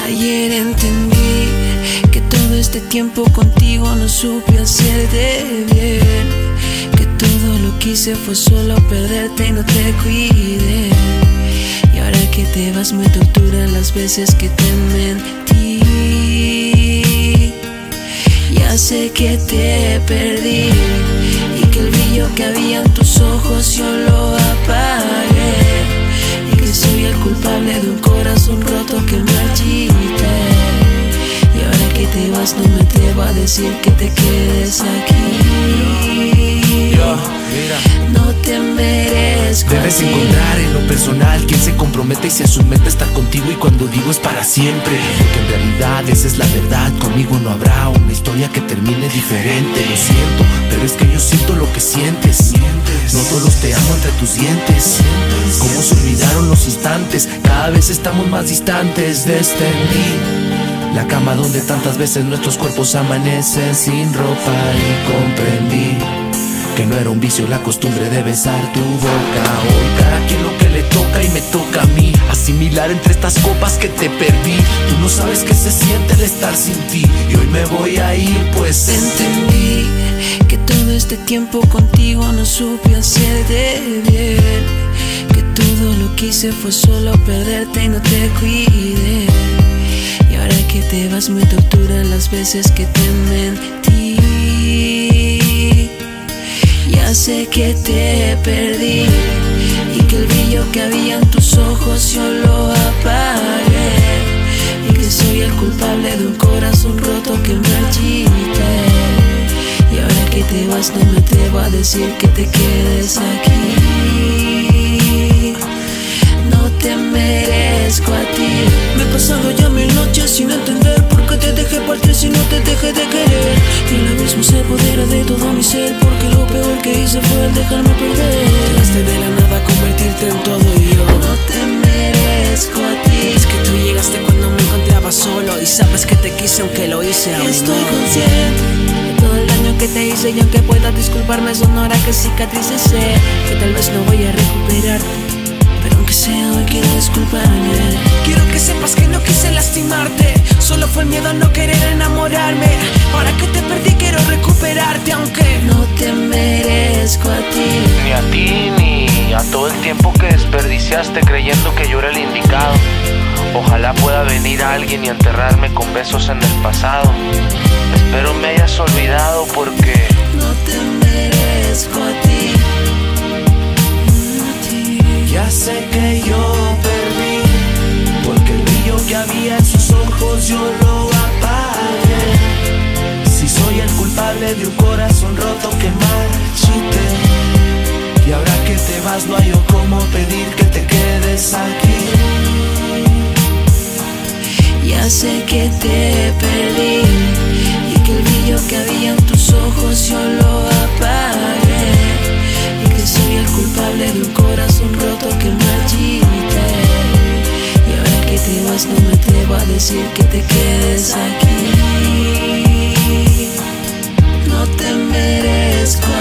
Ayer entendí que todo este tiempo contigo no supe hacerte bien, que todo lo que hice fue solo perderte y no te cuidé. Y ahora que te vas me torturan las veces que te mentí. Ya sé que te perdí y que el brillo que había en tus ojos yo lo apagué, y que soy el culpable de un corazón roto que marchité. Y ahora que te vas no me atrevo a decir que te quedes aquí. No te merezco. Debes encontrar en lo personal quien se compromete y se asume a estar contigo, y cuando digo es para siempre, porque en realidad esa es la verdad. Conmigo no habrá una historia que termine diferente. Lo siento, pero es que yo siento lo que sientes. No todos te amo entre tus dientes. Cómo se olvidaron los instantes, cada vez estamos más distantes. Descendí la cama donde tantas veces nuestros cuerpos amanecen sin ropa, y comprendí que no era un vicio la costumbre de besar tu boca. Hoy cada quien lo que le toca y me toca a mí asimilar entre estas copas que te perdí. Tú no sabes qué se siente el estar sin ti, y hoy me voy a ir pues entendí que todo este tiempo contigo no supe hacerte bien, que todo lo que hice fue solo perderte y no te cuidé. Y ahora que te vas me torturan las veces que te mentí. Ya sé que te perdí y que el brillo que había en tus ojos yo lo apagué, y que soy el culpable de un corazón roto que marchité. Y ahora que te vas no me atrevo a decir que te quedes aquí. No te merezco a ti. Me he pasado ya 1000 noches sin entender por qué te dejé partir si no te dejé de querer. Y el abismo se apodera de todo mi ser, porque lo peor que hice fue el dejarme perder. Llegaste de la nada a convertirte en todo y yo no te merezco a ti. Es que tú llegaste cuando me encontraba solo, y sabes que te quise aunque lo hice a un estoy consciente de todo el daño que te hice, y aunque pueda disculparme sonará que cicatrices sé que tal vez no voy a recuperar, pero aunque sea hoy quiero disculparme. Quiero que sepas que no quise lastimarte, solo fue el miedo a no querer enamorarme. Ahora que te perdí quiero recuperarte, aunque no te merezco a ti. Ni a ti ni a todo el tiempo que desperdiciaste creyendo que yo era el indicado. Ojalá pueda venir alguien y enterrarme con besos en el pasado. Espero me hayas olvidado porque no te merezco a ti. ya sé que yo perdí, porque el brillo que había en sus ojos yo lo apagué. Si soy el culpable de un corazón roto que marchité, y ahora que te vas no hay yo cómo pedir que te quedes aquí. Ya sé que te perdí y que el brillo que había en tus ojos yo lo apagué, y que soy el culpable de un corazón roto que marchité. Y ahora que te vas no me atrevo a decir que te quedes aquí. No te merezco